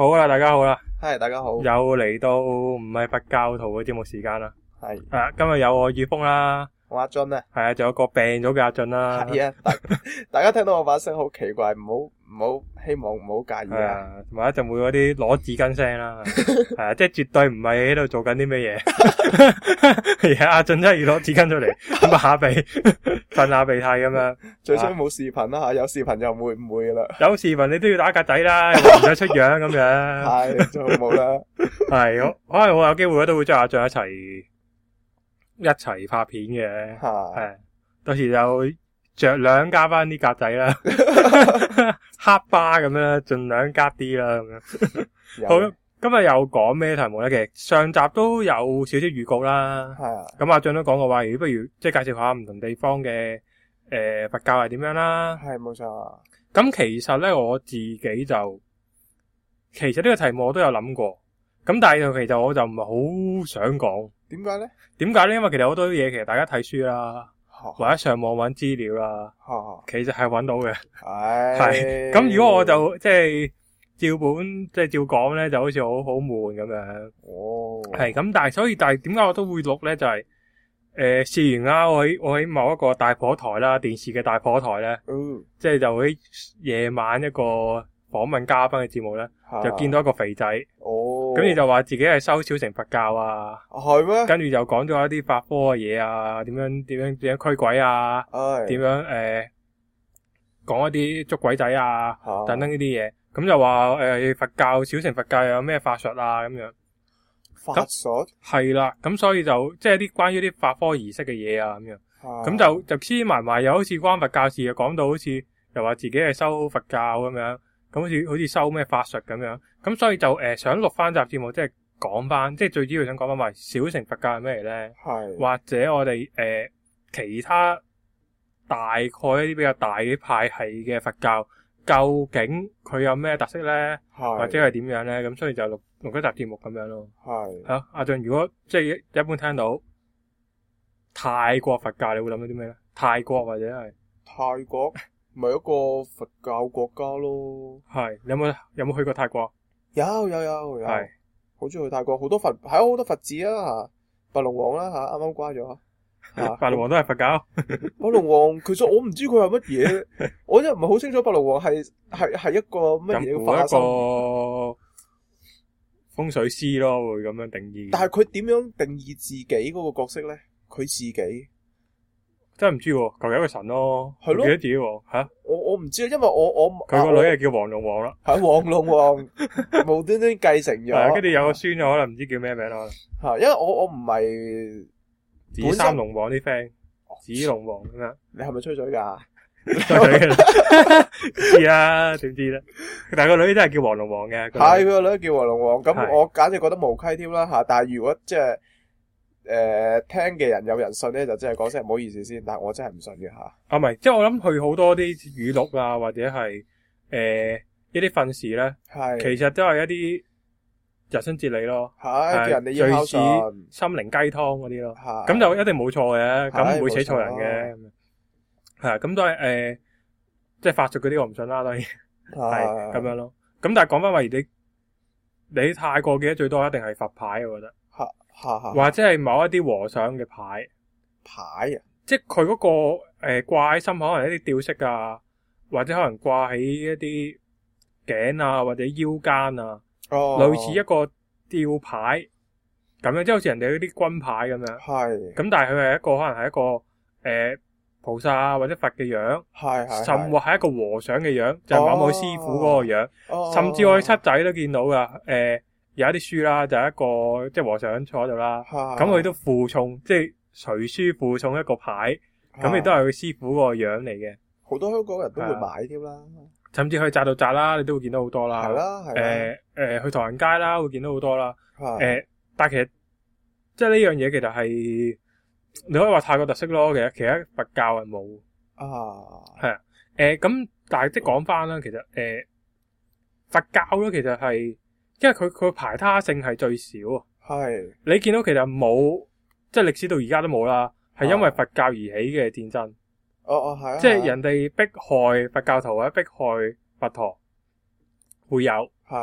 好啦，大家好啦， 係大家好， 又嚟到唔係佛教徒嘅節目時間啦。 係今日有我宇峰啦， 我阿俊啊， 係啊，仲有個病咗嘅阿俊啦。 係啊，大家聽到我把聲好奇怪，唔好，希望唔好介意係啊。 啊，同埋一陣會嗰啲攞紙巾聲啦。係啊，即係絕對唔係喺度做緊啲咩嘢。而家阿俊真係要攞紙巾出嚟，咁下鼻，噴下鼻涕咁樣。 最衰冇視頻啦吓，有視頻就唔會噶啦。 有視頻你都要打格仔啦，又唔使出樣咁樣。 係最好冇啦。 係，可能我有機會都會將阿俊一齊拍片嘅。係，到時就着量加翻啲格仔啦，黑巴咁樣，盡量加啲啦咁樣。好，今日又講咩題目咧？其實上集都有少少預告啦。 係啊。 咁阿俊都講過話，不如即係介紹下唔同地方嘅佛教係點樣啦。 係冇錯。 咁其實咧，我自己其實呢個題目我都有諗過，咁但係其實我就唔係好想講。 點解咧？ 點解咧？因為其實好多嘢其實大家睇書啦，或者上網揾資料啦，其實係揾到嘅。係咁，如果我就即係照本即係照講咧，就好似好悶咁樣。 哦， 係咁，但係點解我都會錄咧？就係試完啦，我喺某一個大火台啦，電視嘅大火台咧，即係就喺夜晚一個訪問嘉賓嘅節目咧，就見到一個肥仔。跟住就話自己係修小乘佛教啊， 係咩？跟住就講咗一啲法科嘅嘢啊，點樣驅鬼啊，點樣講一啲捉鬼仔啊，等等呢啲嘢。咁就話佛教小乘佛教有咩法術啊咁樣。 法術係啦，咁所以就即係啲關於啲法科儀式嘅嘢啊咁樣。咁就黐埋又好似關佛教事，又講到好似又話自己係修佛教咁樣。咁好似收咩法術咁樣，咁所以就想錄翻集節目，即係講翻，即係最主要想講翻埋小乘佛教係咩嚟咧？係或者我哋其他大概一啲比較大啲派系嘅佛教，究竟佢有咩特色咧？或者係點樣咧？咁所以就錄一集節目咁樣咯。係吓阿俊，如果即係一般聽到泰國佛教，你會諗到啲咩咧？泰國或者係泰國。咪一個佛教國家咯。係， 有冇去過泰國？ 有。係，好中意去泰國，好多佛寺啊，白龍王啦吓，啱啱瓜咗。 白龍王都係佛教。 白龍王其實我唔知佢係乜嘢，我真係唔係好清楚白龍王係一個乜嘢嘅化身。 一個風水師咯，會咁樣定義。 但係佢點樣定義自己嗰個角色咧？佢自己。真係唔知喎， 求其一個神咯， 係咯， 記得自己喎嚇。 我唔知啊，因為我佢個女係叫黃龍王啦， 係黃龍王無端端繼承咗， 跟住有個孫可能唔知叫咩名啦。 嚇，因為我唔係紫三龍王啲 friend，紫龍王咁樣。 你係咪吹水㗎？ 吹水㗎，知啦，點知咧？但係個女真係叫黃龍王嘅。 係佢個女叫黃龍王，咁我簡直覺得無稽添啦嚇。但係如果即係聽嘅人有人信咧，就真係講聲唔好意思先，但係我真係唔信嘅吓。 唔係，即係我諗佢好多啲語錄啊，或者係一啲訓示咧，其實都係一啲人生哲理咯， 叫人哋要孝順， 心靈雞湯嗰啲咯，咁就一定冇錯嘅，咁唔會死錯人嘅，係咁都係即係法術嗰啲我唔信啦，當然係咁樣咯。咁但係講翻話，你泰國嘅最多一定係佛牌，我覺得。或者係某一啲和尚嘅牌啊，即係佢嗰個掛喺心口，可能一啲吊飾啊，或者可能掛喺一啲頸啊或者腰間啊，類似一個吊牌咁樣，即係好似人哋嗰啲軍牌咁樣。係咁，但係佢係一個可能係一個菩薩啊或者佛嘅樣，甚或係一個和尚嘅樣，就係某師傅嗰個樣。甚至我喺七仔都見到噶，有一啲書啦，就係一個即係和尚坐喺度啦，咁佢都附送，即係隨書附送一個牌，咁亦都係佢師傅個樣嚟嘅。好多香港人都會買添啦，甚至去扎到扎啦，你都會見到好多啦。係啦，去唐人街啦，會見到好多啦。但係其實即係呢樣嘢，其實係你可以話泰國特色咯。其實佛教係冇係啊。咁但係即係講翻啦，其實佛教咧，其實係。因為佢排他性係最少啊，你見到其實冇，即係歷史到而家都冇啦，係因為佛教而起嘅戰爭，係啊，即係人哋迫害佛教徒或者迫害佛陀會有，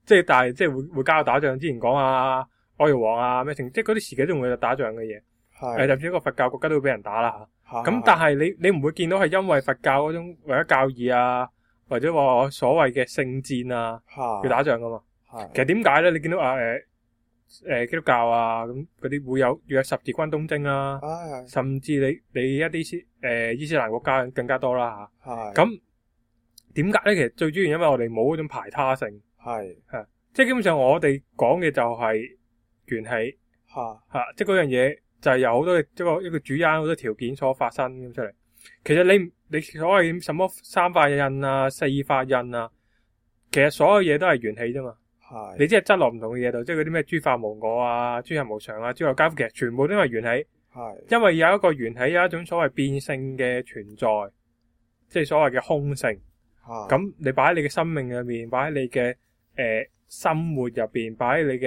即係但係即係會加打仗。之前講阿玉皇啊咩成，即係嗰啲時期都會有打仗嘅嘢。甚至一個佛教國家都會俾人打啦嚇。咁但係你唔會見到係因為佛教嗰種為咗教義啊，或者話所謂嘅聖戰啊要打仗噶嘛。其實點解咧？你見到基督教啊咁嗰啲會有十字軍東征啦，甚至你一啲伊斯蘭國家更加多啦嚇。咁點解咧？其實最主要因為我哋冇嗰種排他性。即係基本上我哋講嘅就係緣起即係嗰樣嘢。就係由好多一個主因好多條件所發生咁出嚟。其實你所謂什麼三法印啊、四法印啊，其實所有嘢都係緣起啫嘛。你即係執落唔同嘅嘢度，即係嗰啲咩諸法無我啊、諸行無常啊、諸有皆苦，其實全部都係緣起。因為有一個緣起，有一種所謂變性嘅存在，即係所謂嘅空性。咁你擺喺你嘅生命入面，擺喺你嘅生活入邊，擺喺你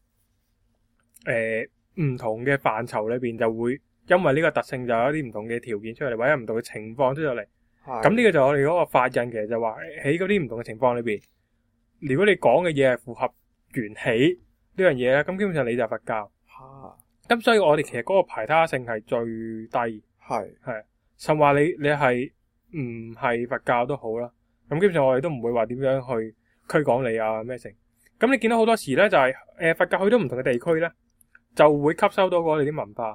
嘅唔同嘅範疇裏邊，就會因為呢個特性就有一啲唔同嘅條件出嚟，或者唔同嘅情況出咗嚟。咁呢個就係我哋嗰個法印，其實就話喺嗰啲唔同嘅情況裏邊，如果你講嘅嘢係符合緣起呢樣嘢咧，咁基本上你就係佛教。咁所以我哋其實嗰個排他性係最低。甚至話你係唔係佛教都好啦，咁基本上我哋都唔會話點樣去驅趕你啊咩成。咁你見到好多時咧就係佛教去到唔同嘅地區咧，就會吸收到我哋啲文化，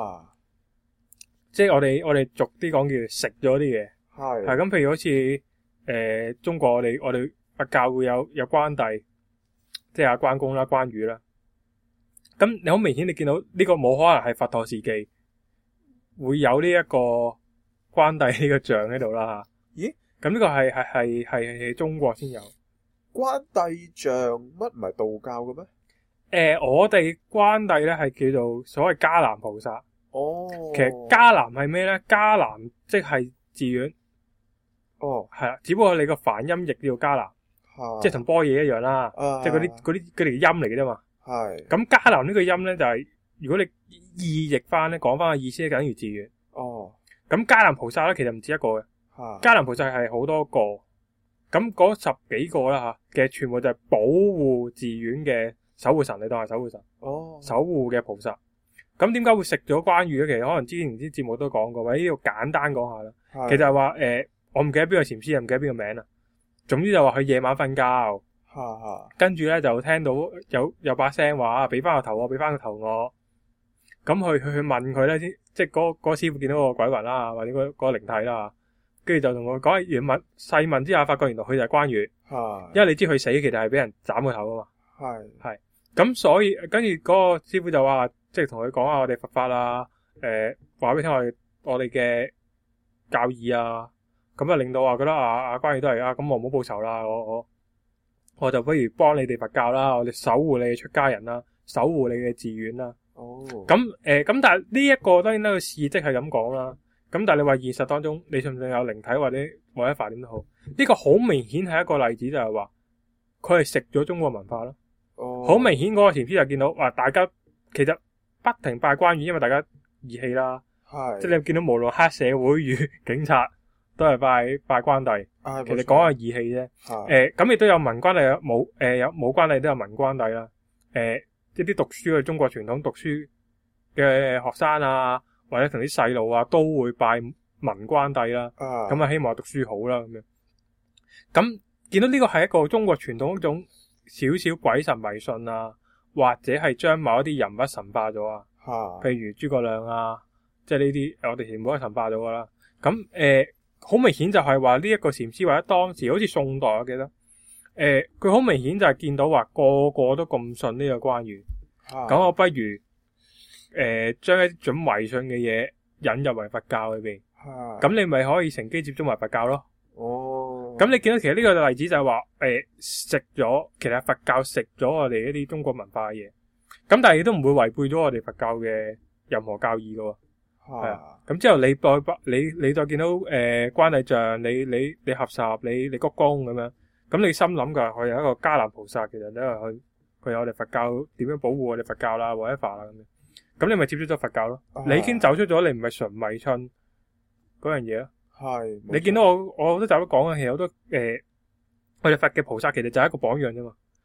即係我哋俗啲講叫食咗啲嘢，咁譬如好似中國我哋佛教會有關帝，即係阿關公啦、關羽啦，咁你好明顯你見到呢個冇可能係佛陀時期會有呢一個關帝呢個像喺度啦吓。咦？咁呢個係中國先有關帝像，乜唔係道教嘅咩？ 我哋關帝咧係叫做所謂迦南菩薩。其實迦南係咩咧？迦南即係寺院。係啦，只不過你個梵音譯叫做迦南，即係同般若一樣啦。即係嗰啲音嚟嘅啫嘛。咁迦南呢個音咧就係，如果你意譯翻咧，講翻個意思咧，就等於寺院。咁迦南菩薩咧其實唔止一個嘅。迦南菩薩係好多個。咁嗰10幾個啦吓，其實全部就係保護寺院嘅守護神，你當係守護神。守護嘅菩薩。咁點解會食咗關羽咧？其實可能之前啲節目都講過，或者呢度簡單講下啦。其實係話我唔記得邊個禪師，又唔記得邊個名啦。總之就話佢夜晚瞓覺，跟住咧就聽到有把聲話，俾翻個頭我，俾翻個頭我。咁去問佢咧，即係嗰個師傅見到個鬼魂啦，或者嗰個靈體啦，跟住就同我講細問之下，發覺原來佢就係關羽。因為你知佢死其實係俾人斬個頭啊嘛。咁所以跟住嗰個師傅就話，即係同佢講下我哋佛法啊，話俾你聽我哋嘅教義啊，咁啊令到話覺得阿關羽都係咁我唔好報仇啦，我就不如幫你哋佛教啦，我哋守護你嘅出家人啦，守護你嘅寺院啦。咁但係呢一個當然呢個事跡係咁講啦。咁但係你話現實當中，你信唔信有靈體或者法點都好？呢個好明顯係一個例子，就係話佢係食咗中國文化咯。好明顯嗰個禪師就見到話大家其實不停拜關羽，因為大家義氣啦。即係你見到無論黑社會與警察都係拜關帝。其實講係義氣啫。咁亦都有文關帝，有武關帝都有文關帝啦。即係啲讀書嘅中國傳統讀書嘅學生啊，或者同啲細路啊，都會拜文關帝啦。咁希望讀書好啦咁樣。咁見到呢個係一個中國傳統一種少少鬼神迷信啊，或者係將某一啲人物神化咗啊。譬如諸葛亮啊，即係呢啲我哋全部都神化咗噶啦。咁好明顯就係話呢一個禪師或者當時好似宋代我記得，佢好明顯就係見到話個個都咁信呢個關羽，咁我不如將一種迷信嘅嘢引入為佛教裏邊，咁你咪可以乘機接觸埋佛教咯。咁你見到其實呢個例子就係話食咗，其實佛教食咗我哋一啲中國文化嘅嘢，咁但係亦都唔會違背咗我哋佛教嘅任何教義噶。咁之後你再見到關帝像，你合十，你鞠躬咁樣，咁你心諗噶佢有一個迦南菩薩，其實因為佢有我哋佛教點樣保護我哋佛教啦，whatever啦咁樣，咁你咪接觸咗佛教咯。你已經走出咗，你唔係純迷信嗰樣嘢咯。你見到我好多集都講嘅，其實好多我哋佛嘅菩薩其實就係一個榜樣啫嘛。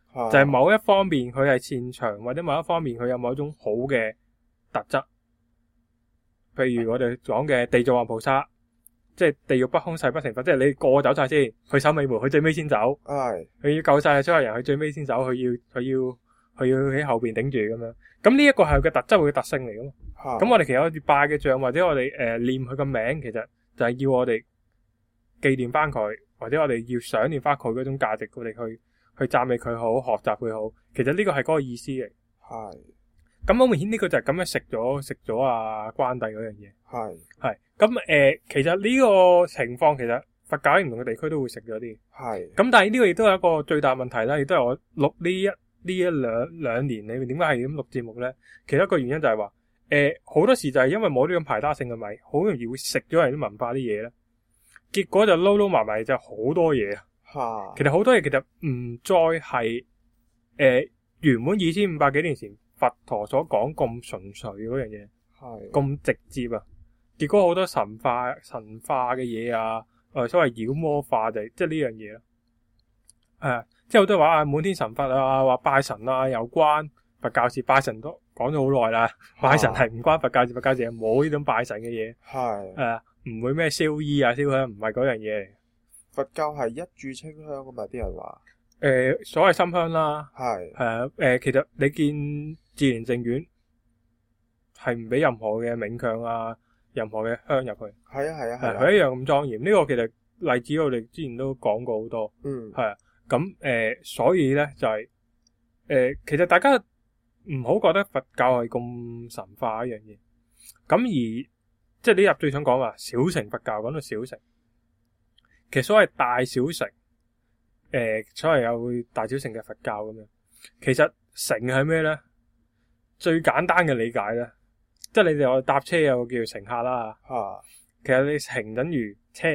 就係某一方面佢係擅長，或者某一方面佢有某一種好嘅特質。譬如我哋講嘅地藏王菩薩，即係地獄不空誓不成佛，即係你個個走晒先，佢守尾門，佢最尾先走。佢要救晒所有人，佢最尾先走，佢要喺後邊頂住咁樣。咁呢一個係佢嘅特質，佢嘅特性嚟噶嘛。咁我哋其實我哋拜嘅像，或者我哋念佢個名，其實就係要我哋紀念翻佢，或者我哋要想念翻佢嗰種價值，我哋去讚美佢好，學習佢好。其實呢個係嗰個意思嚟。咁好明顯呢個就係咁樣食咗啊關帝嗰樣嘢。係咁其實呢個情況其實佛教喺唔同嘅地區都會食咗啲。咁但係呢個亦都有一個最大問題啦，亦都係我錄呢一兩年裏面點解係咁錄節目咧？其中一個原因就係話好多時就係因為冇呢種排他性嘅米，好容易會食咗人啲文化啲嘢咧，結果就撈埋埋就好多嘢啊。其實好多嘢其實唔再係原本2500幾年前佛陀所講咁純粹嗰樣嘢，咁直接啊。結果好多神化嘅嘢啊，所謂妖魔化就係即係呢樣嘢啦。即係好多話滿天神佛啊，話拜神啊有關佛教事，拜神都講咗好耐啦。拜神係唔關佛教事，佛教事係冇呢種拜神嘅嘢。唔會咩燒衣啊燒香，唔係嗰樣嘢嚟。 佛教係一炷清香啊嘛，啲人話。 所謂心香啦，其實你見自然淨苑係唔俾任何嘅冥鏹啊，任何嘅香入去。佢一樣咁莊嚴。呢個其實例子我哋之前都講過好多。咁所以咧就係其實大家唔好覺得佛教係咁神化一樣嘢。咁而即係呢日最想講話小乘佛教，講到小乘，其實所謂大小乘。所謂有大小乘嘅佛教咁樣，其實乘係咩咧？最簡單嘅理解咧，即係你哋我搭車有個叫做乘客啦。其實你乘等於車，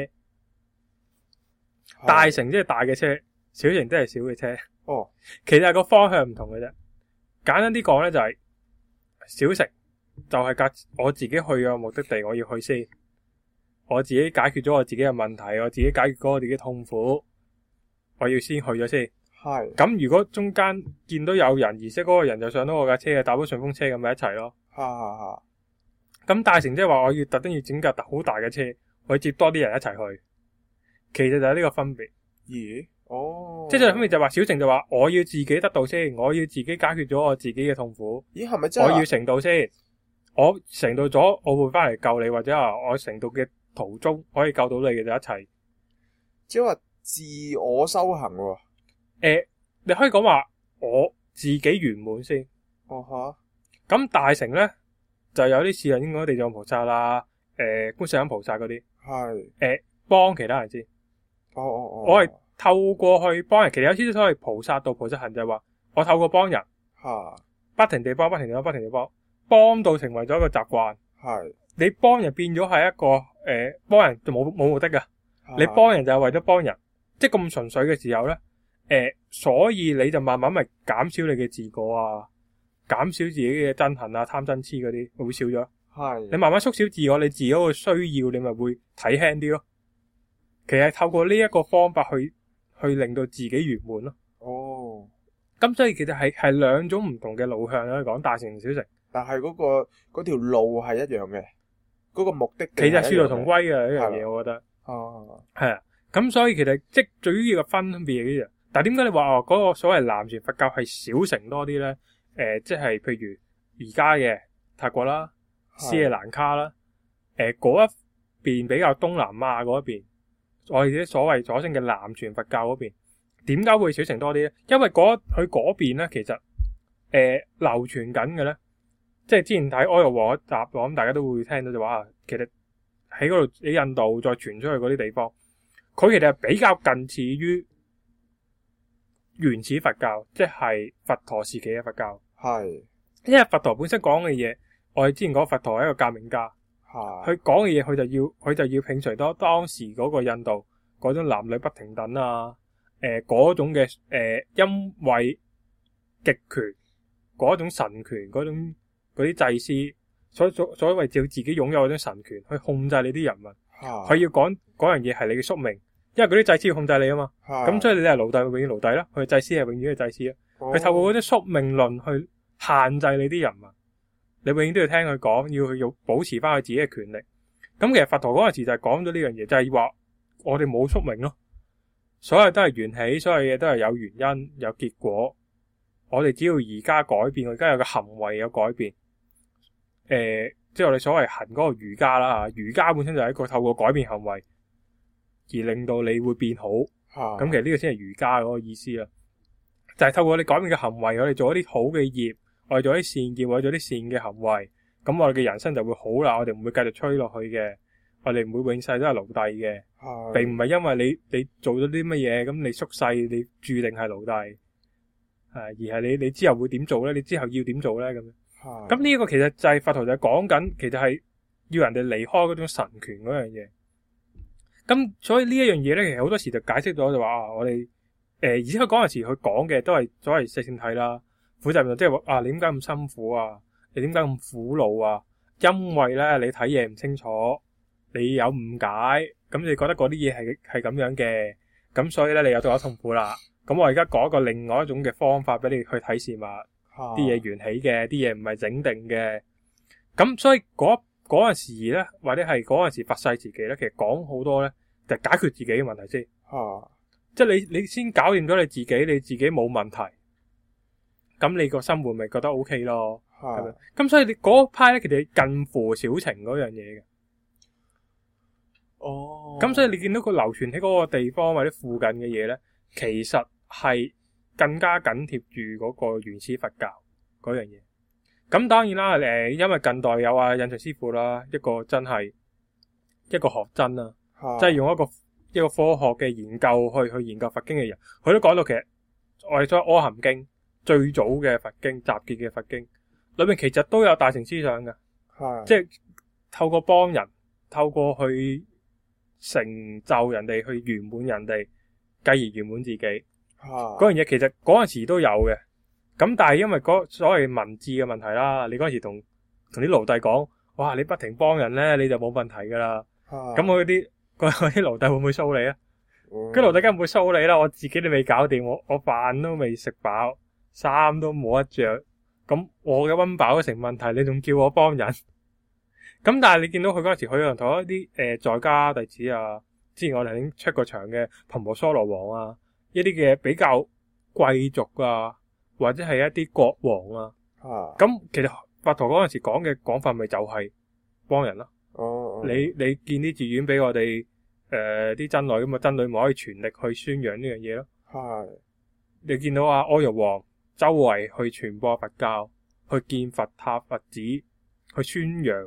大乘即係大嘅車，小乘即係小嘅車。其實係個方向唔同嘅啫。簡單啲講咧，就係小乘就係我自己去嘅目的地，我要去先，我自己解決咗我自己嘅問題，我自己解決咗我自己嘅痛苦。我要先去咗先，咁如果中間見到有人，而且嗰個人就上到我架車，搭咗順風車咁咪一齊咯。咁大乘即係話我要特登要整架好大嘅車，我要接多啲人一齊去。其實就係呢個分別。即係分別就話小乘就話我要自己得到先，我要自己解決咗我自己嘅痛苦。 係咪真係？ 我要成道先，我成道咗，我會翻嚟救你，或者話我成道嘅途中可以救到你嘅就一齊。 即係話。自我修行喎。 你可以講話我自己圓滿先。咁大乘咧就有啲似係應該地藏菩薩啦，觀世音菩薩嗰啲，幫其他人先。我係透過去幫人，其實有啲所謂菩薩道、菩薩行就係話我透過幫人，不停地幫，幫到成為咗一個習慣。你幫人變咗係一個幫人就冇目的噶，你幫人就係為咗幫人。即係咁純粹嘅時候咧，所以你就慢慢咪減少你嘅自我啊，減少自己嘅憎恨啊、貪嗔痴嗰啲會少咗。你慢慢縮小自我，你自己個需要你咪會睇輕啲咯。其實透過呢一個方法去令到自己圓滿咯。咁所以其實係兩種唔同嘅路向啦，講大乘同小乘。 但係嗰條路係一樣嘅，嗰個目的地其實殊途同歸嘅呢樣嘢，我覺得。係啊。咁所以其實即係最主要嘅分別嘅啫。但係點解你話嗰個所謂南傳佛教係小乘多啲咧？即係譬如而家嘅泰國啦、斯里蘭卡啦，嗰一邊比較東南亞嗰一邊，我哋啲所謂左升嘅南傳佛教嗰邊，點解會小乘多啲咧？因為佢嗰邊咧，其實流傳緊嘅咧，即係之前睇阿育王一集，我諗大家都會聽到就話，其實喺嗰度喺印度再傳出去嗰啲地方。佢其實係比較近似於原始佛教，即係佛陀時期嘅佛教。因為佛陀本身講嘅嘢，我哋之前講佛陀係一個革命家，佢講嘅嘢佢就要摒除多當時嗰個印度嗰種男女不平等啊，嗰種嘅因為極權嗰種神權嗰啲祭司所謂照自己擁有嗰種神權去控制你啲人民。佢要講嗰樣嘢係你嘅宿命，因為嗰啲祭司要控制你啊嘛。咁所以你係奴隸，永遠奴隸啦。佢祭司係永遠嘅祭司啊。 佢透過嗰啲宿命論去限制你啲人民，你永遠都要聽佢講，要保持翻佢自己嘅權力。咁其實佛陀嗰陣時就係講咗呢樣嘢，就係話我哋冇宿命咯，所有都係緣起，所有嘢都係有原因有結果。我哋只要而家改變，我而家有個行為有改變，即係我哋所謂行嗰個瑜伽啦，瑜伽本身就係一個透過改變行為而令到你會變好。咁其實呢個先係瑜伽嗰個意思啦，就係透過你改變嘅行為，我哋做一啲好嘅業，我哋做一啲善業，我哋做啲善嘅行為，咁我哋嘅人生就會好啦。我哋唔會繼續吹落去嘅，我哋唔會永世都係奴隸嘅，並唔係因為你做咗啲乜嘢，咁你宿世你注定係奴隸。而係你之後會點做咧？你之後要點做咧？咁樣，咁呢一個其實就係佛陀就係講緊，其實係要人哋離開嗰種神權嗰樣嘢。咁所以呢一樣嘢咧，其實好多時就解釋咗就話我哋而且佢嗰陣時佢講嘅都係所謂四聖諦啦，苦集滅道，即係話你點解咁辛苦啊？你點解咁苦惱啊？因為咧你睇嘢唔清楚，你有誤解，咁你覺得嗰啲嘢係咁樣嘅，咁所以咧你有咗痛苦啦。咁我而家講一個另外一種嘅方法俾你去睇事物，啲嘢緣起嘅，啲嘢唔係整定嘅。咁所以嗰陣時咧，或者係嗰陣時佛世時期咧，其實講好多咧，就係解決自己嘅問題先。即係你先搞掂咗你自己冇問題，咁你個生活咪覺得 OK 咯。咁所以你嗰派咧，其實近乎小情嗰樣嘢嘅。咁所以你見到佢流傳喺嗰個地方或者附近嘅嘢咧，其實係更加緊貼住嗰個原始佛教嗰樣嘢。咁當然啦，因為近代有印順師傅啦，一個真係一個學真啦，即係用一個科學嘅研究去研究佛經嘅人，佢都講到其實我哋所謂《阿含經》最早嘅佛經集結嘅佛經裏面，其實都有大乘思想嘅，即係透過幫人，透過去成就人哋，去圓滿人哋，繼而圓滿自己。嗰樣嘢其實嗰陣時都有嘅，咁但係因為嗰所謂文字嘅問題啦，你嗰陣時同啲奴隸講，哇，你不停幫人咧，你就冇問題噶啦。咁嗰啲奴隸會唔會騷你啊？嗰奴隸梗唔會騷你啦，我自己都未搞掂，我飯都未食飽，衫都冇得着，咁我嘅溫飽都成問題，你仲叫我幫人？咁但係你見到佢嗰陣時，佢同一啲在家弟子啊，之前我哋已經出過場嘅頻婆娑羅王啊，一啲嘅比較貴族啊，或者係一啲國王啊，咁其實佛陀嗰陣時講嘅講法咪就係幫人啦。你建啲寺院俾我哋啲僧侶，咁啊僧侶咪可以全力去宣揚呢樣嘢咯。你見到阿阿育王周圍去傳播佛教，去建佛塔佛寺，去宣揚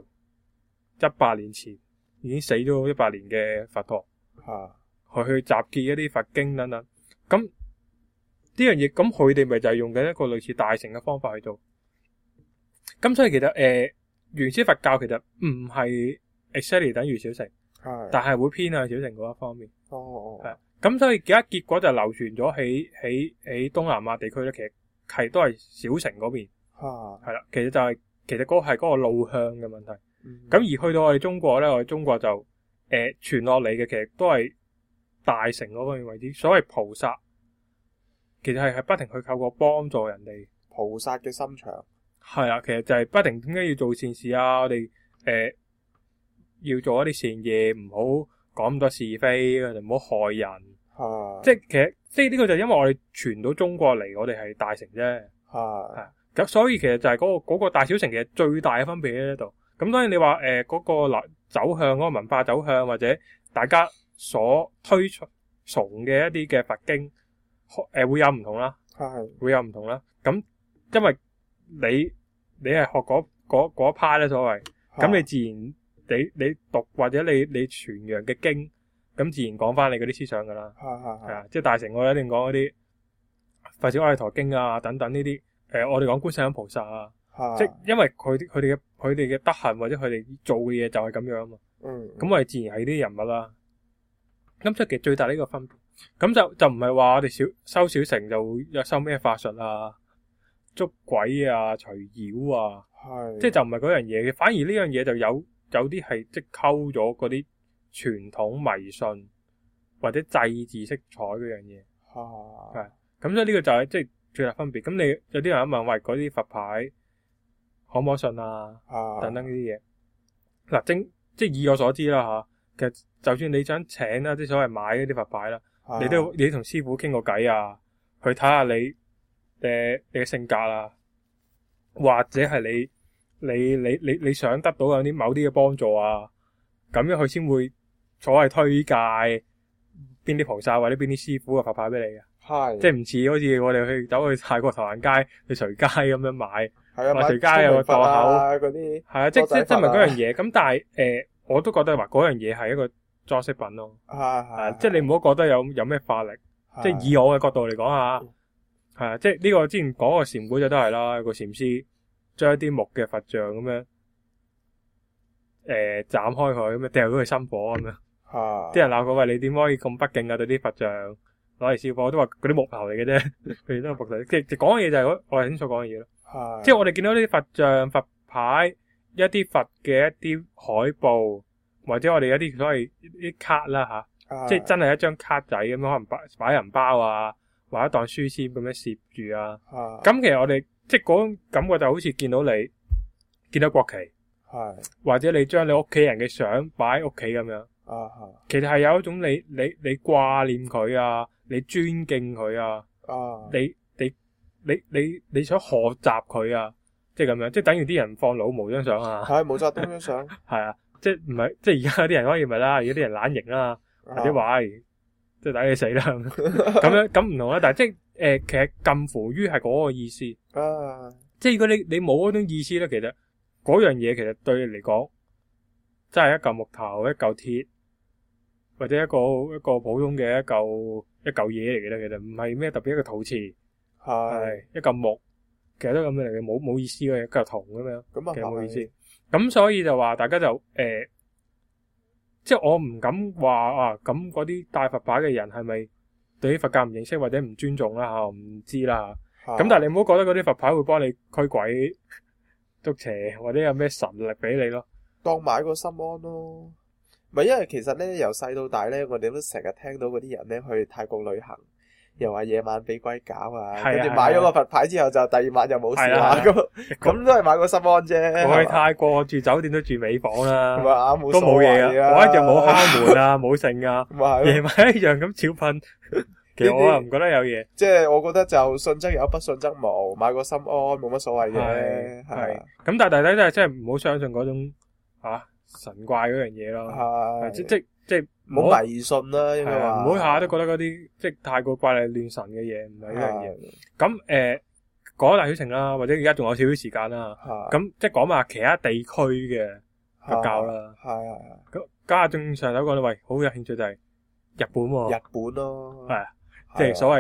100年前已經死咗100年嘅佛陀，去集結一啲佛經等等。咁呢樣嘢，咁佢哋咪就係用緊一個類似大乘嘅方法去做。咁所以其實原始佛教其實唔係 exactly 等於小乘，但係會偏向小乘嗰一方面。咁所以而家結果就流傳咗喺東南亞地區咧，其實係都係小乘嗰邊。係啦，其實就係其實嗰個係嗰個路向嘅問題。咁而去到我哋中國咧，我哋中國就傳落嚟嘅，其實都係大乘嗰方面為主。所謂菩薩，其實係不停去透過幫助人哋。 菩薩嘅心腸係啊，其實就係不停點解要做善事啊？我哋要做一啲善嘢，唔好講咁多是非，唔好害人。即係其實即係呢個就係因為我哋傳到中國嚟，我哋係大乘啫。咁所以其實就係嗰個大小乘其實最大嘅分別喺呢度。咁當然你話嗰個走向嗰個文化走向，或者大家所推崇嘅一啲嘅佛經會有唔同啦，會有唔同啦。咁因為你係學嗰一派咧，所謂咁你自然你讀或者你傳揚嘅經，咁自然講翻你嗰啲思想噶啦。係啊，即係大乘我一定講嗰啲佛小阿彌陀經啊等等呢啲。我哋講觀世音菩薩啊，即係因為佢哋嘅德行或者佢哋做嘅嘢就係咁樣啊嘛。咁我哋自然係啲人物啦。咁即係其實最大呢個分別，咁就唔係話我哋修小乘就會有修咩法術啊、捉鬼啊、除妖啊，即係就唔係嗰樣嘢嘅。反而呢樣嘢就有啲係即係溝咗嗰啲傳統迷信或者祭祀色彩嗰樣嘢。係咁，所以呢個就係即係最大分別。咁你有啲人問喂，嗰啲佛牌可唔可信啊？等等呢啲嘢。嗱，即係以我所知啦嚇，其實就算你想請啦，即係所謂買嗰啲佛牌啦，你都你同師傅傾個偈啊，去睇下你嘅性格啊，或者係你想得到有啲某啲嘅幫助啊，咁樣佢先會所謂推介邊啲菩薩或者邊啲師傅嘅佛牌俾你嘅。 係， 即係唔似好似我哋走去泰國唐人街去隨街咁樣買， 係啊， 買隨街有個檔口嗰啲， 係啊，即係證明嗰樣嘢。咁但係我都覺得話嗰樣嘢係一個裝飾品咯。係，即係你唔好覺得有咩法力。即係以我嘅角度嚟講下，係啊，即係呢個之前講個禪會就都係啦，有個禪師將一啲木嘅佛像咁樣斬開佢，咁樣掉咗佢心火咁樣。啲人鬧佢話你點可以咁不敬啊？對啲佛像攞嚟燒火，我都話嗰啲木頭嚟嘅啫，佢哋都係木頭。即係講嘅嘢就係我頭先所講嘅嘢咯。即係我哋見到啲佛像、佛牌、一啲佛嘅一啲海報，或者我哋一啲所謂啲卡啦吓，即係真係一張卡仔咁樣，可能擺銀包啊，或者當書籤咁樣攝住啊。咁其實我哋即係嗰種感覺就好似見到國旗，或者你將你屋企人嘅相擺喺屋企咁樣。其實係有一種你掛念佢啊，你尊敬佢啊，你想學習佢啊，即係咁樣，即係等於啲人放老毛張相啊， 係毛澤東張相， 係啊，即係唔係即係而家有啲人可以咪啦，而家啲人懶型啦，或者話即係抵你死啦咁樣咁唔同啦，但係即係其實近乎於係嗰個意思，即係如果你冇嗰種意思咧，其實嗰樣嘢其實對你嚟講真係一嚿木頭、一嚿鐵。或者一個普通嘅一嚿嘢嚟嘅咧，其實唔係咩特別一個陶瓷，係一嚿木，其實都咁樣嚟嘅，冇意思嘅一嚿銅咁樣，其實冇意思。咁所以就話大家就即係我唔敢話咁嗰啲戴佛牌嘅人係咪對於佛教唔認識或者唔尊重啦嚇，我唔知啦。咁但係你唔好覺得嗰啲佛牌會幫你驅鬼捉邪，或者有咩神力俾你咯， 當買個心安咯。唔係，因為其實咧由細到大咧，我哋都成日聽到嗰啲人咧去泰國旅行，又話夜晚俾鬼搞啊，跟住買咗個佛牌之後就第二晚就冇事啦，咁都係買個心安啫。 我去泰國住酒店都住尾房啦， 都冇嘢啊，我一樣冇敲門啊，冇剩啊，夜晚一樣咁照瞓。其實我又唔覺得有嘢， 即係我覺得就信則有，不信則無，買個心安冇乜所謂嘅。 係咁，但係大家真係唔好相信嗰種神怪嗰樣嘢咯，即係唔好迷信啦，應該話唔好下下都覺得嗰啲即係太過怪力亂神嘅嘢，唔係呢樣嘢。咁講大小乘啦，或者而家仲有少少時間啦，咁即係講埋其他地區嘅佛教啦。咁家中上首講到喂，好有興趣就係日本喎。 日本咯， 即係所謂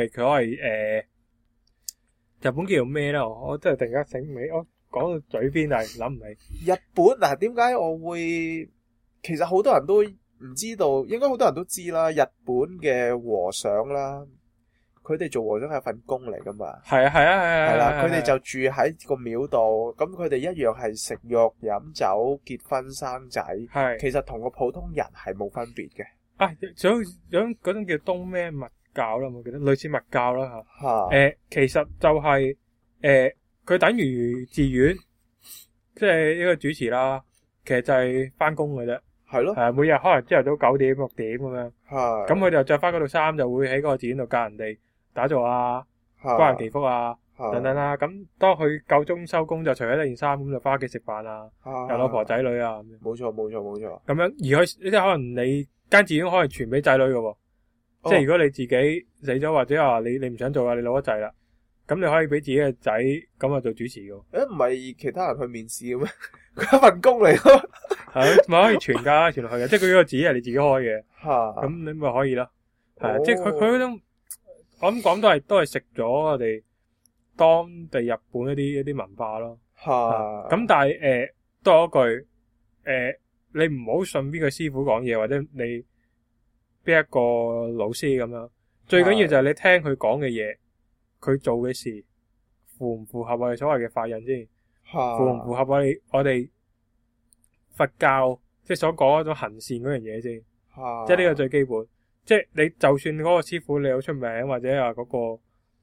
日本叫做咩咧？我真係突然間醒唔起，我講到嘴邊但係諗唔起。 日本嗱，點解我會？其實好多人都唔知道，應該好多人都知啦。日本嘅和尚啦，佢哋做和尚係份工嚟噶嘛。係啦，佢哋就住喺個廟度，咁佢哋一樣係食肉、飲酒、結婚、生仔。其實同個普通人係冇分別嘅。 想嗰種叫東咩密教啦，我記得類似密教啦吓。其實就係佢等於寺院，即係一個主持啦。其實就係翻工嘅啫。係咯。每日可能朝頭早9點6點咁樣。咁佢就着翻嗰套衫，就會喺嗰個寺院度教人哋打坐啊、關人祈福啊等等啦。咁當佢夠鐘收工，就除咗呢件衫，咁就翻屋企食飯啊，有老婆仔女啊。 冇錯。 咁樣而佢即係可能你間寺院可能傳俾仔女嘅，即係如果你自己死咗或者話你唔想做啊，你老咗仔啦，咁你可以俾自己嘅仔咁啊做主持嘅。 唔係其他人去面試嘅咩？佢一份工嚟咯。 咪可以傳家傳落去嘅，即係佢嗰個寺係你自己開嘅。咁你咪可以咯。即係佢嗰種，我諗講都係食咗我哋當地日本一啲文化咯。咁但係多一句你唔好信邊個師傅講嘢，或者你邊一個老師咁樣。最緊要就係你聽佢講嘅嘢，佢做嘅事符唔符合我哋所謂嘅法印先？符唔符合我哋佛教即係所講嗰種行善嗰樣嘢先？即係呢個最基本。即係你就算嗰個師傅你好出名，或者嗰個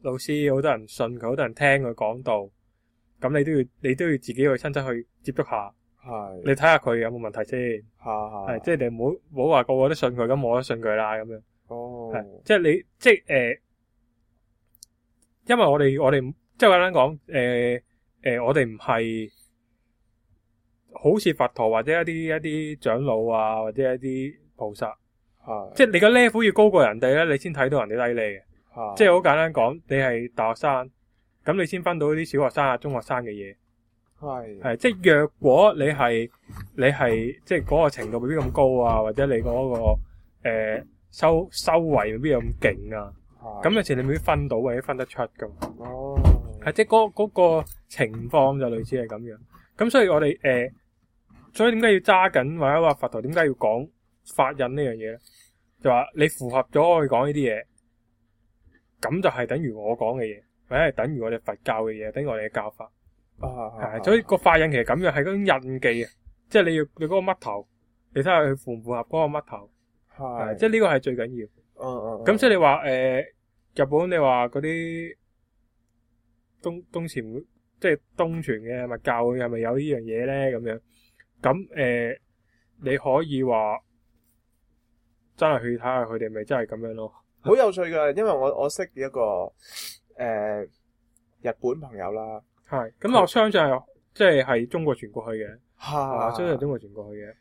老師，好多人信佢，好多人聽佢講道，咁你都要自己去親身去接觸下， 係你睇下佢有冇問題先， 係即係你唔好話個個都信佢，咁我都信佢啦咁樣。即係你即係因為我哋即係簡單講，我哋唔係好似佛陀或者一啲長老啊，或者一啲菩薩，即係你個 level 要高過人哋咧，你先睇到人哋低你嘅。即係好簡單講，你係大學生，咁你先分到啲小學生啊、中學生嘅嘢。係即係若果你係即係嗰個程度未必咁高啊，或者你嗰個修為未必咁勁啊，咁有時你未必分到或者分得出噶。係即係嗰個情況就類似係咁樣。咁所以我哋所以點解要揸緊或者話佛陀點解要講法印呢樣嘢咧？就話你符合咗我講呢啲嘢，咁就係等於我講嘅嘢，或者係等於我哋佛教嘅嘢，等於我哋嘅教法。所以個法印其實咁樣係嗰種印記啊，即係你嗰個乜頭，你睇下佢符唔符合嗰個乜頭。即係呢個係最緊要。咁所以你話日本你話嗰啲東禪即係東傳嘅佛教係咪有呢樣嘢咧？咁樣咁你可以話真係去睇下佢哋咪真係咁樣咯。 好有趣㗎，因為我識一個日本朋友啦。 咁我相信係即係中國傳過去嘅。相信係中國傳過去嘅。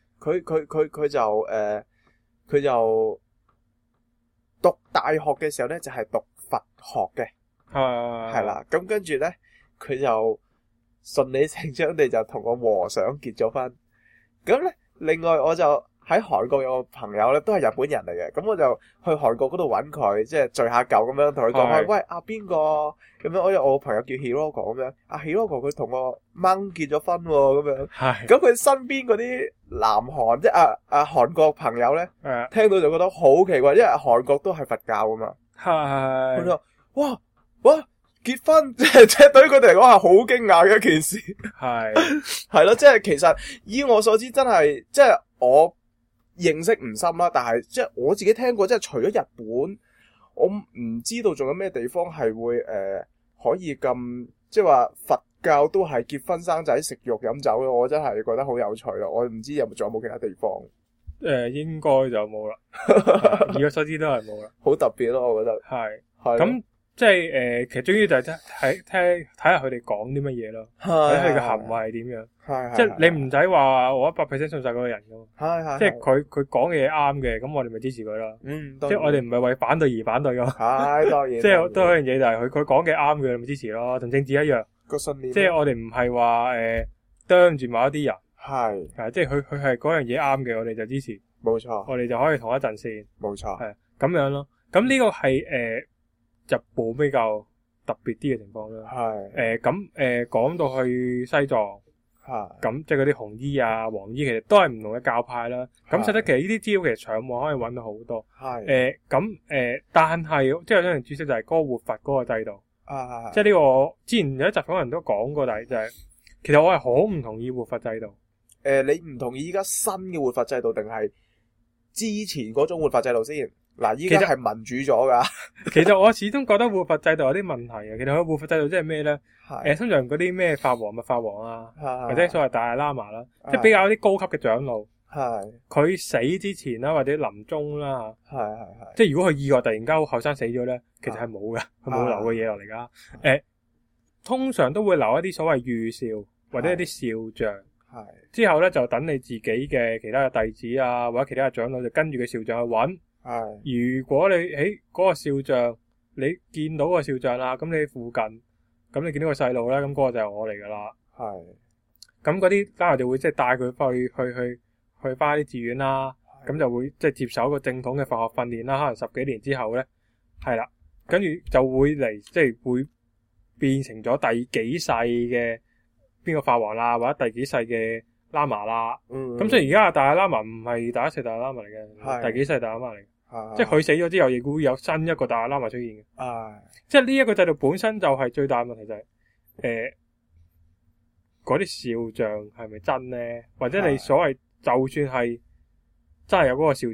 佢就讀大學嘅時候咧，就係讀佛學嘅。係啦。咁跟住咧，佢就順理成章地就同個和尚結咗婚。咁咧，另外我就喺韓國有個朋友咧，都係日本人嚟嘅。咁我就去韓國嗰度揾佢，即係聚下舊咁樣，同佢講話，喂，邊個咁樣？我個朋友叫 Hiroko 咁樣，Hiroko 佢同個掹結咗婚喎，咁樣。咁佢身邊嗰啲南韓即係韓國朋友咧，聽到就覺得好奇怪，因為韓國都係佛教㗎嘛。佢就話哇結婚，即係對於佢哋嚟講係好驚訝嘅一件事。係咯，即係其實以我所知，真係即係我認識唔深啦，但係即係我自己聽過，即係除咗日本，我唔知道仲有咩地方係會可以咁即係話佛教都係結婚生仔食肉飲酒嘅，我真係覺得好有趣咯。我唔知仲有冇其他地方？ 應該就冇啦。 以我所知都係冇啦。 好特別咯，我覺得係咁。即係其實終於就係睇下佢哋講啲乜嘢咯，睇佢嘅行為係點樣。即係你唔使話我100%信晒嗰個人噶嘛。即係佢講嘅嘢啱嘅，咁我哋咪支持佢啦。即係我哋唔係為反對而反對噶嘛。當然。即係都有一樣嘢就係佢講嘅啱嘅，咪支持咯。同政治一樣。個信念。即係我哋唔係話啄住某一啲人。即係佢係嗰樣嘢啱嘅，我哋就支持。冇錯。我哋就可以同一陣線。冇錯。係咁樣咯。咁呢個係日本比較特別啲嘅情況啦。講到去西藏，咁即係嗰啲紅衣啊、黃衣，其實都係唔同嘅教派啦。咁實質其實呢啲資料其實上網可以揾到好多。但係即係有啲人注釋就係嗰個活佛嗰個制度。即係呢個之前有一集可能都講過，但係就係其實我係好唔同意活佛制度。你唔同意依家新嘅活佛制度，定係之前嗰種活佛制度先？嗱，依家係民主咗噶。 其實我始終覺得活佛制度有啲問題嘅。其實佢活佛制度即係咩咧？通常嗰啲咩法王、密法王啊，或者所謂大喇嘛啦，即係比較啲高級嘅長老。佢死之前啦，或者臨終啦，即係如果佢意外突然間好後生死咗咧，其實係冇嘅，佢冇留嘅嘢落嚟噶。通常都會留一啲所謂預兆或者一啲肖像。之後咧就等你自己嘅其他嘅弟子啊，或者其他嘅長老就跟住個肖像去揾。如果你喺嗰個肖像，你見到個肖像啦，咁你附近，咁你見到個細路咧，咁嗰個就係我嚟噶啦。咁嗰啲家下就會即係帶佢去翻啲寺院啦，咁就會即係接受一個正統嘅佛學訓練啦。可能10幾年之後咧，係啦，跟住就會嚟即係會變成咗第幾世嘅邊個法王啦，或者第幾世嘅喇嘛啦。咁所以而家大喇嘛唔係第一世大喇嘛嚟嘅，第幾世大喇嘛嚟嘅。即係佢死咗之後，亦會有新一個大喇嘛出現嘅。即係呢一個制度本身就係最大嘅問題，就係嗰啲肖像係咪真咧？或者你所謂就算係真係有嗰個肖像，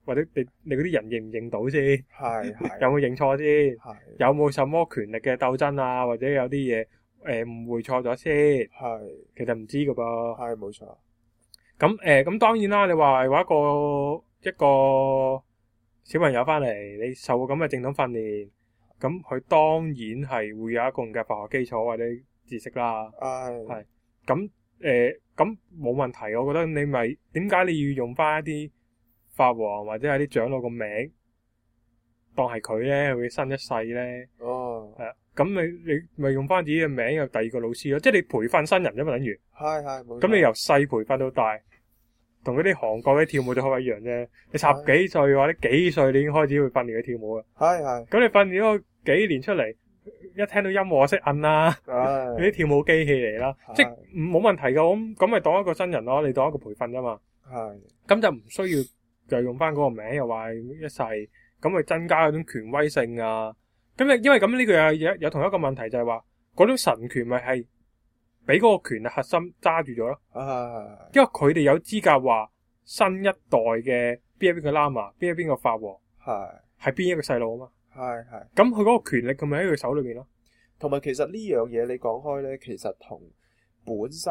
或者你嗰啲人認唔認到先？ 係有冇認錯先？ 係有冇什麼權力嘅鬥爭啊？或者有啲嘢誤會錯咗先？ 係其實唔知噶噃。 係冇錯。 咁當然啦，你話一個小朋友翻嚟，你受過咁嘅正統訓練，咁佢當然係會有一個嘅法學基礎或者知識啦。係咁冇問題，我覺得你咪點解你要用翻一啲法王或者係啲長老個名當係佢咧，佢新一世咧？係啊，咁你咪用翻自己嘅名，有第二個老師咯，即係你培訓新人啫嘛，等於係冇錯。 咁你由細培訓到大，同嗰啲韓國啲跳舞就可以一樣啫。你10幾歲或者幾歲，你已經開始去訓練佢跳舞啦。咁你訓練咗幾年出嚟，一聽到音樂識摁啦，嗰啲跳舞機器嚟啦，即係冇問題㗎。咁咪當一個新人咯，你當一個培訓啫嘛。咁就唔需要就用翻嗰個名，又話一世，咁去增加嗰種權威性啊。咁因為咁呢個有同一個問題就係話，嗰種神權咪係俾嗰個權力核心揸住咗咯。因為佢哋有資格話新一代嘅邊一邊個喇嘛，邊一邊個法王係邊一個細路啊嘛。咁佢嗰個權力咁咪喺佢手裏面咯。 同埋其實呢樣嘢你講開咧，其實同本身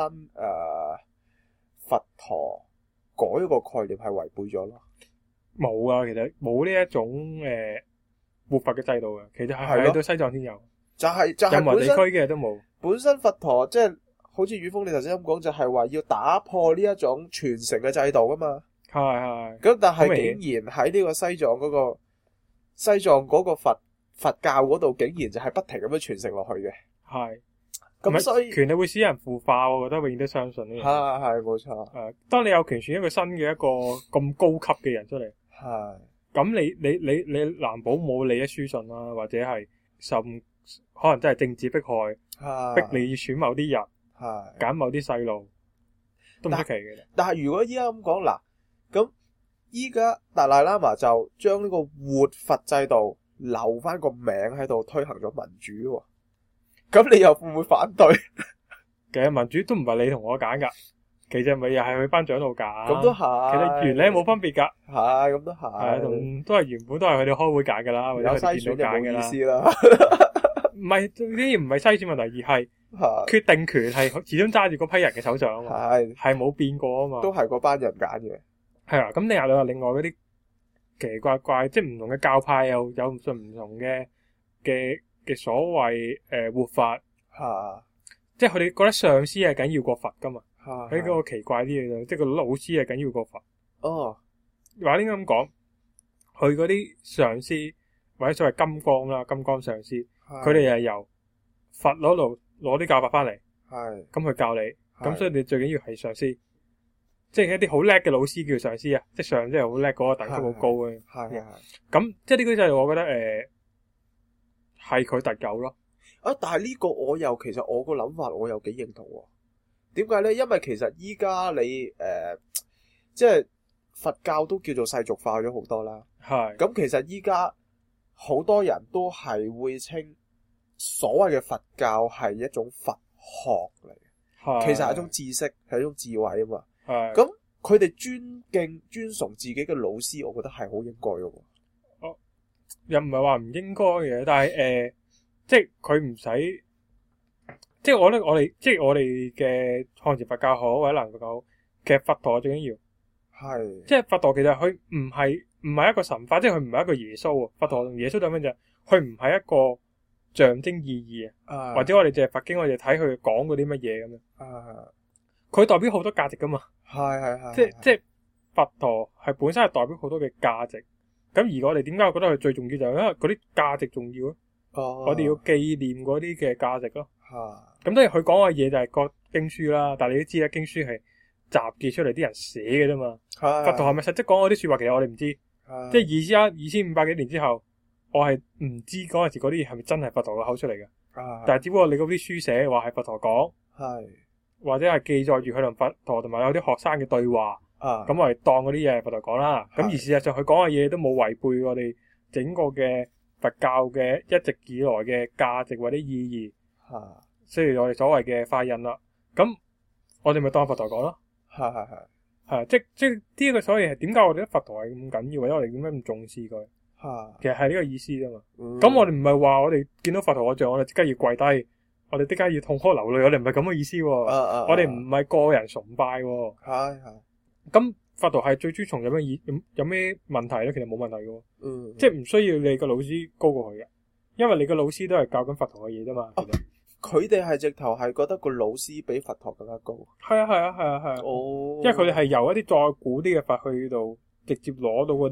佛陀嗰一個概念係違背咗咯。冇啊，其實冇呢一種活佛嘅制度嘅，其實係到西藏先有，就係任何地區嘅都冇。 本身佛陀即係好似宇峰你頭先咁講，就係話要打破呢一種傳承嘅制度噶嘛。咁但係竟然喺呢個西藏嗰個佛教嗰度，竟然就係不停咁樣傳承落去嘅。咁所以權力會使人腐化，我覺得永遠都相信呢樣。 係冇錯。 當你有權選一個新嘅一個咁高級嘅人出嚟，咁你難保冇利益輸送啦，或者係可能真係政治迫害，逼你選某啲人，揀某啲細路，都唔出奇嘅。 但係如果依家咁講嗱，咁依家達賴喇嘛就將呢個活佛制度留翻個名喺度，推行咗民主喎。咁你又會唔會反對？ 其實民主都唔係你同我揀噶，其實咪又係佢班長老揀。 咁都係。 其實原理冇分別噶。 咁都係。 都係原本都係佢哋開會揀噶啦，或者佢哋見到揀噶啦。 有篩選就冇意思啦。 唔係呢啲唔係篩選問題，而係決定權係始終揸住嗰批人嘅手上啊嘛。係冇變過啊嘛。 都係嗰班人揀嘅。 係啊，咁你話另外嗰啲奇奇怪怪，即係唔同嘅教派又有唔同嘅所謂活法，即係佢哋覺得上師係緊要過佛噶嘛。喺嗰個奇怪啲嘢，即係個老師係緊要過佛。話應該咁講，佢嗰啲上師或者所謂金剛啦，金剛上師，佢哋係由佛嗰度攞啲教法翻嚟，咁去教你。咁所以你最緊要係上師，即係一啲好叻嘅老師叫上師啊，即係上即係好叻嗰個等級好高嘅。咁即係呢個就係我覺得係佢特有咯。 但係呢個其實我個諗法我又幾認同喎。點解咧？因為其實依家你即係佛教都叫做世俗化咗好多啦。咁其實依家好多人都係會稱所謂嘅佛教係一種佛學嚟，其實係一種知識，係一種智慧啊嘛。咁佢哋尊崇自己嘅老師，我覺得係好應該嘅喎。 又唔係話唔應該嘅，但係即係佢唔使，即係我覺得我哋嘅漢傳佛教好或者南傳佛教好，其實佛陀最緊要即係佛陀其實佢唔係一個神化，即係佢唔係一個耶穌啊。佛陀同耶穌點樣就係佢唔係一個象徵意義啊，或者我哋淨係佛經我哋睇佢講嗰啲乜嘢咁樣，佢代表好多價值噶嘛。即係佛陀係本身係代表好多嘅價值。咁而我哋點解覺得佢最重要就係因為嗰啲價值重要咯。我哋要紀念嗰啲嘅價值咯。咁當然佢講嘅嘢就係個經書啦，但係你都知啦，經書係集記出嚟啲人寫嘅啫嘛。佛陀係咪實質講嗰啲說話，其實我哋唔知。即係2500幾年之後，我係唔知嗰陣時嗰啲嘢係咪真係佛陀嘅口出嚟嘅。但係只不過你嗰啲書寫話係佛陀講，或者係記載住佢同佛陀同埋有啲學生嘅對話。咁我哋當嗰啲嘢係佛陀講啦。咁而事實上佢講嘅嘢都冇違背我哋整個嘅佛教嘅一直以來嘅價值或者意義。所以我哋所謂嘅化印啦。咁我哋咪當佛陀講咯。 即呢一個所謂係點解我哋啲佛陀係咁緊要，或者我哋點解咁重視佢？其實係呢個意思啫嘛。咁我哋唔係話我哋見到佛陀像，我哋即刻要跪低，我哋即刻要痛哭流淚，我哋唔係咁嘅意思。我哋唔係個人崇拜。咁佛陀係最尊崇有咩問題咧？其實冇問題嘅。即係唔需要你個老師高過佢嘅，因為你個老師都係教緊佛陀嘅嘢啫嘛。 佢哋係直頭係覺得個老師比佛陀更加高。 係啊。因為佢哋係由一啲再古啲嘅佛去到直接攞到嗰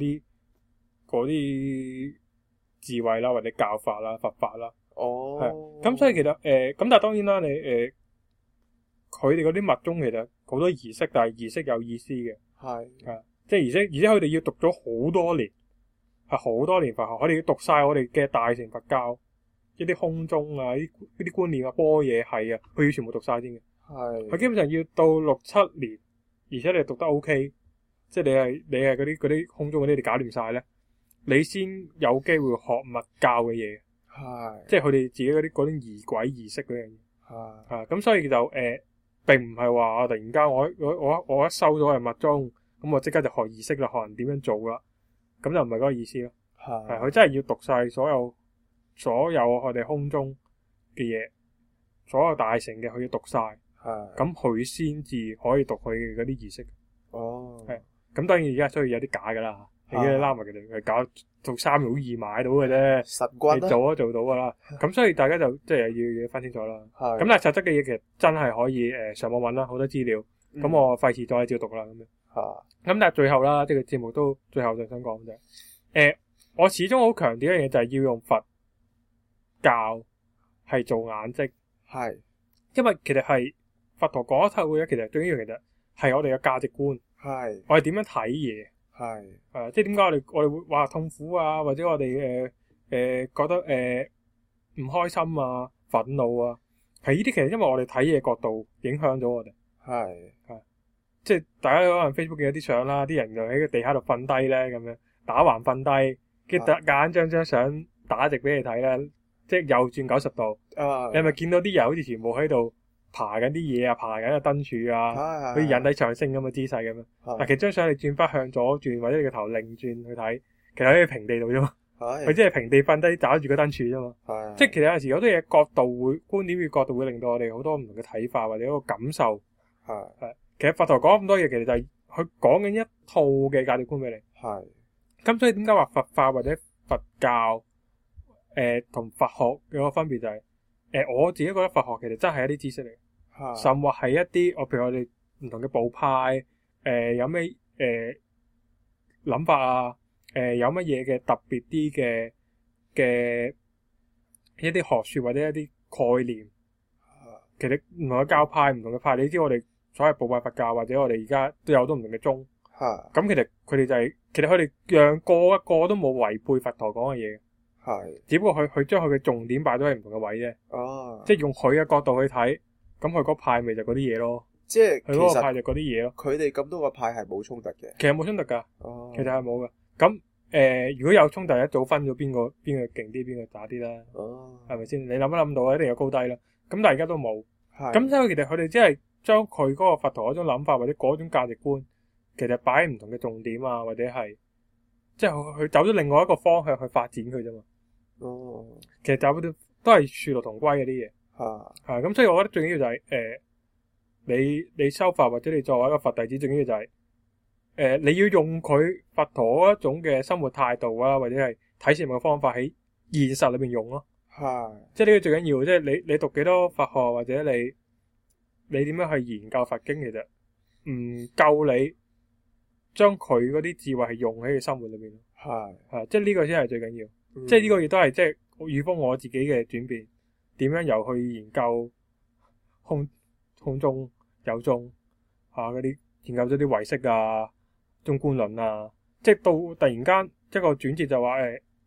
啲智慧啦，或者教法啦、佛法啦。咁所以其實咁但係當然啦，你佢哋嗰啲密宗其實好多儀式，但係儀式有意思嘅。即係儀式，而且佢哋要讀咗好多年，係好多年佛學，佢哋要讀晒我哋嘅大乘佛教一啲空宗啊，呢啲觀念啊、般若係啊，佢要全部讀晒先嘅。佢基本上要到6-7年，而且你讀得 OK， 即係你係嗰啲空宗嗰啲你搞掂晒咧，你先有機會學密教嘅嘢。即係佢哋自己嗰啲儀軌儀式嗰樣嘢。咁所以就並唔係話突然間我一收咗係密宗，咁我即刻就學儀式啦，學人點樣做啦，咁就唔係嗰個意思咯。佢真係要讀晒所有我哋空中嘅嘢，所有大乘嘅佢要讀晒，咁佢先至可以讀佢嘅嗰啲儀式。咁當然而家需要有啲假噶啦，你啲喇嘛佢哋搞做衫好易買到嘅啫，神棍你做都做到噶啦。咁所以大家就即係要分清楚啦。咁但係實質嘅嘢其實真係可以上網揾啦，好多資料。咁我費事再照讀啦咁樣。咁但係最後啦，即係個節目都最後就想講就係我始終好強調一樣嘢，就係要用佛教係做眼睛。因為其實係佛陀講一套嘅嘢，其實最緊要其實係我哋嘅價值觀。我哋點樣睇嘢？即係點解我哋會話痛苦啊，或者我哋覺得唔開心啊、憤怒啊，係呢啲其實因為我哋睇嘢角度影響咗我哋。即係大家可能 Facebook 見有啲相啦，啲人就喺個地下度瞓低咧，咁樣打橫瞓低，跟住夾硬張相打直俾你睇咧，即係右轉90度。你係咪見到啲人好似全部喺度爬緊啲嘢啊，爬緊個燈柱啊，好似引體上升咁嘅姿勢咁樣？但其實張相你轉翻向左轉，或者你個頭擰轉去睇，其實喺平地度啫嘛。佢即係平地瞓低找住個燈柱啫嘛。即係其實有陣時有啲嘢觀點嘅角度會令到我哋好多唔同嘅睇法或者一個感受。其實佛陀講咁多嘢，其實就係佢講緊一套嘅價值觀俾你。咁所以點解話佛法或者佛教同佛學嘅個分別就係我自己覺得佛學其實真係一啲知識嚟，甚或係一啲譬如我哋唔同嘅部派有咩諗法啊，有乜嘢嘅特別啲嘅一啲學說或者一啲概念。其實唔同嘅教派、唔同嘅派，你知我哋所謂部派佛教或者我哋而家都有好多唔同嘅宗。咁其實佢哋就係其實佢哋讓個一個都冇違背佛陀講嘅嘢。只不過佢將佢嘅重點擺咗喺唔同嘅位啫。即係用佢嘅角度去睇，咁佢嗰派咪就嗰啲嘢咯。即係佢嗰個派就嗰啲嘢咯。佢哋咁多個派係冇衝突嘅。其實冇衝突㗎。其實係冇㗎。咁如果有衝突，一早分咗邊個勁啲，邊個渣啲啦。係咪先？你諗一諗到一定有高低啦。咁但係而家都冇。咁所以其實佢哋只係將佢嗰個佛陀嗰種諗法或者嗰種價值觀，其實擺喺唔同嘅重點啊，或者係即係佢走咗另外一個方向去發展佢啫嘛。其實走都係殊途同歸嘅啲嘢。咁所以我覺得最緊要就係你修法或者你作為一個佛弟子，最緊要就係你要用佢佛陀一種嘅生活態度啊，或者係睇事物嘅方法喺現實裏邊用咯。即係呢個最緊要，即係你讀幾多佛學或者你點樣去研究佛經，其實唔夠你將佢嗰啲智慧係用喺你生活裏邊。即係呢個先係最緊要。即係呢個亦都係即係宇峰我自己嘅轉變，點樣由去研究空中有宗嗰啲，研究咗啲唯識啊、中觀論啊，即係到突然間一個轉折就話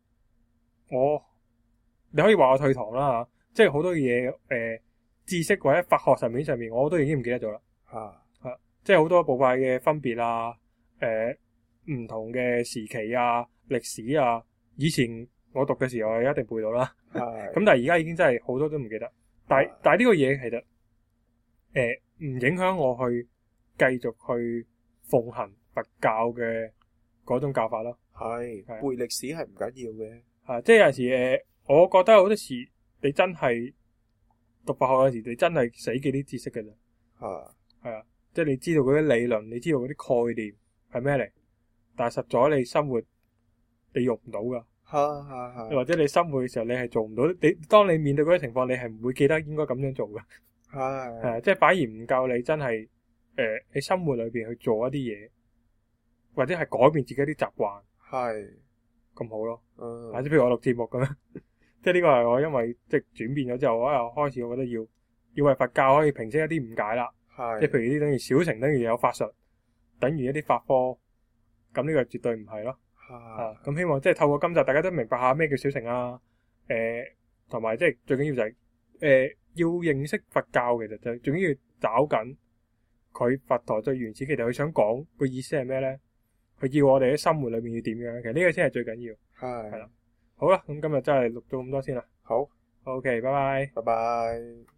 你可以話我退堂啦嚇，即係好多嘢知識或者佛學層面上面我都已經唔記得咗啦。即係好多部派嘅分別啊，唔同嘅時期啊、歷史啊，以前我讀嘅時候係一定背到啦。咁但係而家已經真係好多都唔記得。但係呢個嘢其實唔影響我去繼續去奉行佛教嘅嗰種教法咯。 係背歷史係唔緊要嘅。 即係有陣時我覺得好多時你真係讀佛學嗰時，你真係死記啲知識嘅啫。係啊，即係你知道嗰啲理論，你知道嗰啲概念係咩嚟，但係實在你生活你用唔到噶。或者你生活嘅時候你係做唔到，當你面對嗰啲情況，你係唔會記得應該咁樣做嘅。即係反而唔夠你真係喺生活裏邊去做一啲嘢，或者係改變自己啲習慣，咁好咯。或者譬如我錄節目咁樣，即係呢個係我因為即係轉變咗之後，我又開始我覺得要為佛教可以平息一啲誤解啦。即係譬如呢，等於小乘，等於有法術，等於一啲法科，咁呢個絕對唔係咯。咁希望即係透過今集，大家都明白下咩叫小乘啊。同埋即係最緊要就係要認識佛教，其實就最緊要找緊佢佛陀最原始，其實佢想講個意思係咩咧？佢要我哋喺生活裏面要點樣？其實呢個先係最緊要。係啦，好啦，咁今日真係錄咗咁多先啦。好 ，OK，拜拜，拜拜。